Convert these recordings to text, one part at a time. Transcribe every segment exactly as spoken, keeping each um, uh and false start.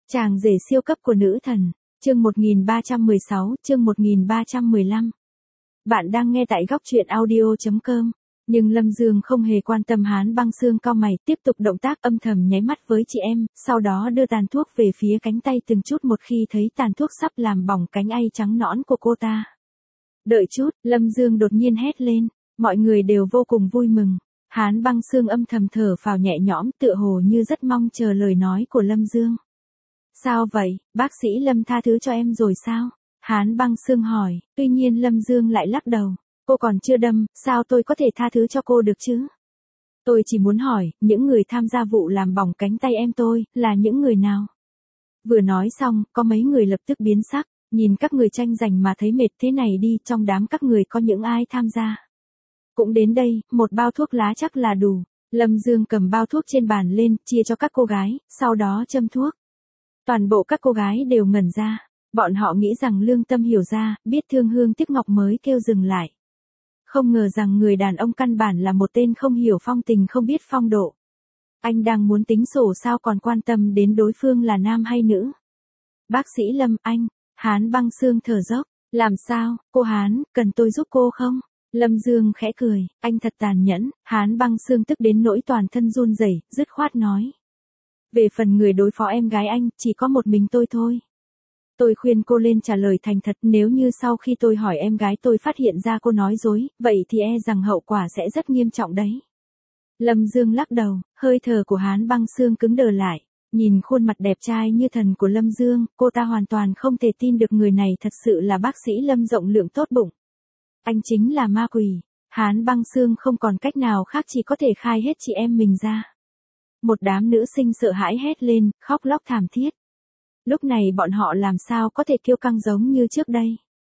Chàng rể siêu cấp của nữ thần, chương một nghìn ba trăm mười sáu, chương một nghìn ba trăm mười lăm. Bạn đang nghe tại góc truyện audio chấm com. Nhưng Lâm Dương không hề quan tâm. Hán Băng Xương cau mày, tiếp tục động tác âm thầm nháy mắt với chị em, sau đó đưa tàn thuốc về phía cánh tay từng chút một khi thấy tàn thuốc sắp làm bỏng cánh tay trắng nõn của cô ta. Đợi chút, Lâm Dương đột nhiên hét lên, mọi người đều vô cùng vui mừng. Hán Băng Xương âm thầm thở phào nhẹ nhõm, tựa hồ như rất mong chờ lời nói của Lâm Dương. Sao vậy, bác sĩ Lâm tha thứ cho em rồi sao? Hán Băng Xương hỏi, tuy nhiên Lâm Dương lại lắc đầu. Cô còn chưa đâm, sao tôi có thể tha thứ cho cô được chứ? Tôi chỉ muốn hỏi, những người tham gia vụ làm bỏng cánh tay em tôi, là những người nào? Vừa nói xong, có mấy người lập tức biến sắc, nhìn các người tranh giành mà thấy mệt thế này đi, trong đám các người có những ai tham gia? Cũng đến đây, một bao thuốc lá chắc là đủ. Lâm Dương cầm bao thuốc trên bàn lên, chia cho các cô gái, sau đó châm thuốc. Toàn bộ các cô gái đều ngẩn ra, bọn họ nghĩ rằng lương tâm hiểu ra, biết thương hương tiếc ngọc mới kêu dừng lại. Không ngờ rằng người đàn ông căn bản là một tên không hiểu phong tình không biết phong độ. Anh đang muốn tính sổ sao còn quan tâm đến đối phương là nam hay nữ. Bác sĩ Lâm, anh, Hán Băng Xương thở dốc, làm sao, cô Hán, cần tôi giúp cô không? Lâm Dương khẽ cười, anh thật tàn nhẫn. Hán Băng Xương tức đến nỗi toàn thân run rẩy, dứt khoát nói. Về phần người đối phó em gái anh, chỉ có một mình tôi thôi. Tôi khuyên cô lên trả lời thành thật, nếu như sau khi tôi hỏi em gái tôi phát hiện ra cô nói dối, vậy thì e rằng hậu quả sẽ rất nghiêm trọng đấy. Lâm Dương lắc đầu, hơi thở của Hán Băng Xương cứng đờ lại, nhìn khuôn mặt đẹp trai như thần của Lâm Dương, cô ta hoàn toàn không thể tin được người này thật sự là bác sĩ Lâm rộng lượng tốt bụng. Anh chính là ma quỷ. Hán Băng Xương không còn cách nào khác, chỉ có thể khai hết chị em mình ra. Một đám nữ sinh sợ hãi hét lên, khóc lóc thảm thiết. Lúc này bọn họ làm sao có thể kiêu căng giống như trước đây.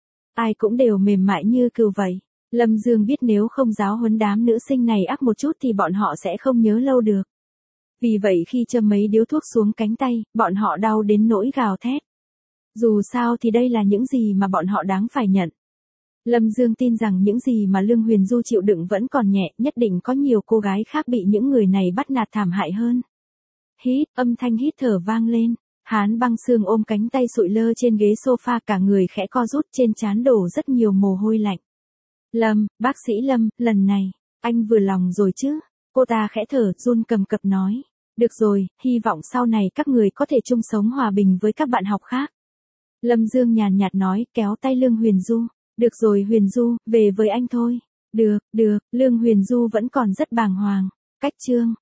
Ai cũng đều mềm mại như cừu vậy. Lâm Dương biết nếu không giáo huấn đám nữ sinh này ác một chút thì bọn họ sẽ không nhớ lâu được. Vì vậy khi châm mấy điếu thuốc xuống cánh tay, bọn họ đau đến nỗi gào thét. Dù sao thì đây là những gì mà bọn họ đáng phải nhận. Lâm Dương tin rằng những gì mà Lương Huyền Du chịu đựng vẫn còn nhẹ, nhất định có nhiều cô gái khác bị những người này bắt nạt thảm hại hơn. Hít, âm thanh hít thở vang lên. Hán Băng Xương ôm cánh tay sụi lơ trên ghế sofa, cả người khẽ co rút, trên trán đổ rất nhiều mồ hôi lạnh. Lâm, bác sĩ Lâm, lần này, anh vừa lòng rồi chứ? Cô ta khẽ thở, run cầm cập nói. Được rồi, hy vọng sau này các người có thể chung sống hòa bình với các bạn học khác. Lâm Dương nhàn nhạt nói, kéo tay Lương Huyền Du. Được rồi Huyền Du, về với anh thôi. Được, được, Lương Huyền Du vẫn còn rất bàng hoàng. Cách chương.